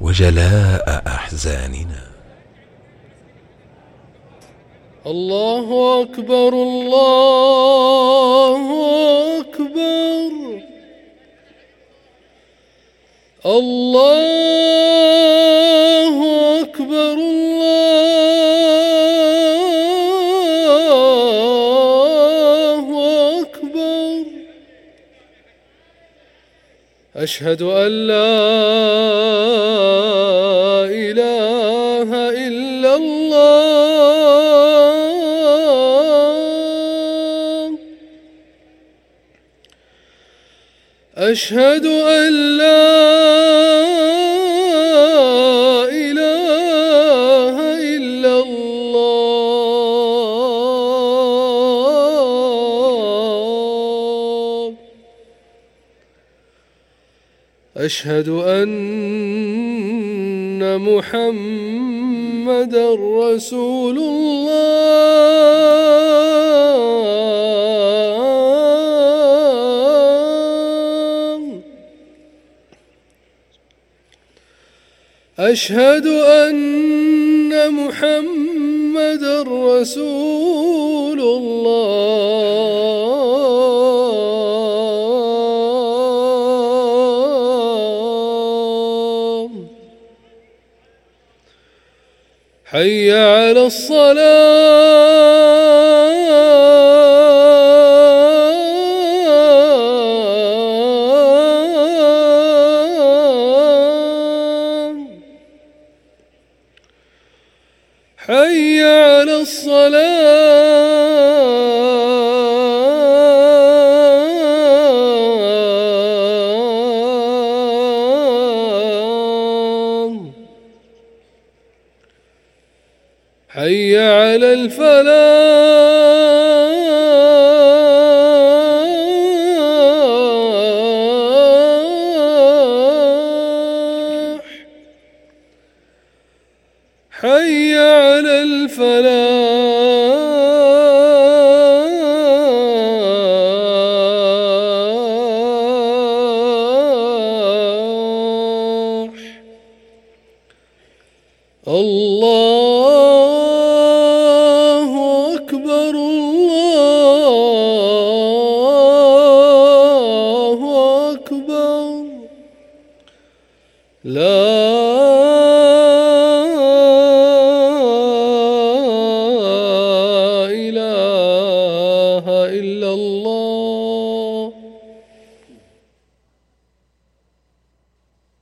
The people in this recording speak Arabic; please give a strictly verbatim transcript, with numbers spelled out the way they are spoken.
وجلاء أحزاننا. الله أكبر الله أكبر الله أكبر الله أكبر. أشهد أن لا إله إلا الله. أشهد أن لا إله إلا الله. أشهد أن محمدًا رسول الله. أشهد أن محمدًا رسول الله. حي على الصلاة. حي على الصلاة. حي على الفلاح. حي على الفلاح. الله أكبر الله أكبر. لا